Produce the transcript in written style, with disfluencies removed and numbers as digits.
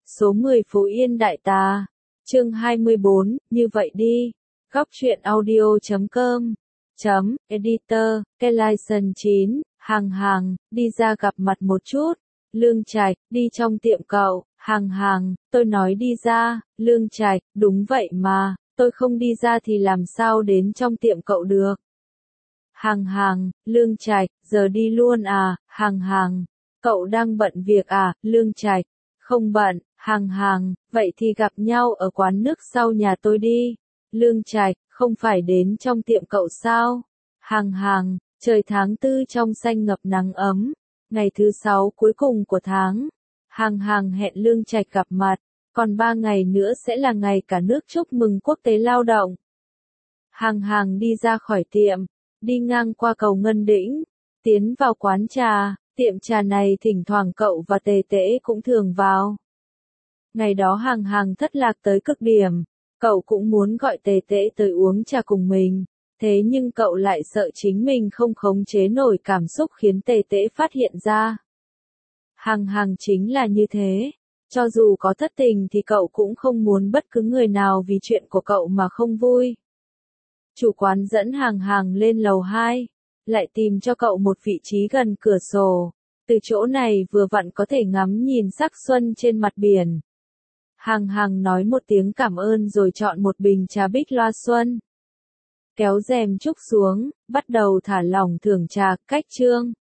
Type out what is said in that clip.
Số 10 Phú Yên Đại Tà. Chương 24, như vậy đi. Góc truyện audio.com Editor, Kelison 9, hàng, đi ra gặp mặt một chút. Lương Trạch, đi trong tiệm cậu, hàng, tôi nói đi ra. Lương Trạch, đúng vậy mà, tôi không đi ra thì làm sao đến trong tiệm cậu được. Hàng, Lương Trạch, giờ đi luôn à, hàng, cậu đang bận việc à, Lương Trạch, không bận, hàng, vậy thì gặp nhau ở quán nước sau nhà tôi đi. Lương Trạch, không phải đến trong tiệm cậu sao? Hàng, trời tháng 4 trong xanh ngập nắng ấm, ngày thứ 6 cuối cùng của tháng. Hàng hẹn Lương Trạch gặp mặt, còn 3 ngày nữa sẽ là ngày cả nước chúc mừng quốc tế lao động. Hàng đi ra khỏi tiệm, đi ngang qua cầu Ngân Đĩnh, tiến vào quán trà, tiệm trà này thỉnh thoảng cậu và Tề Tễ cũng thường vào. Ngày đó hàng thất lạc tới cực điểm, cậu cũng muốn gọi Tề Tễ tới uống trà cùng mình, thế nhưng cậu lại sợ chính mình không khống chế nổi cảm xúc khiến Tề Tễ phát hiện ra. Hàng chính là như thế, cho dù có thất tình thì cậu cũng không muốn bất cứ người nào vì chuyện của cậu mà không vui. Chủ quán dẫn hàng lên lầu 2, lại tìm cho cậu một vị trí gần cửa sổ, từ chỗ này vừa vặn có thể ngắm nhìn sắc xuân trên mặt biển. Hàng nói một tiếng cảm ơn rồi chọn một bình trà bích loa xuân. Kéo rèm trúc xuống, bắt đầu thả lỏng thưởng trà, cách chương.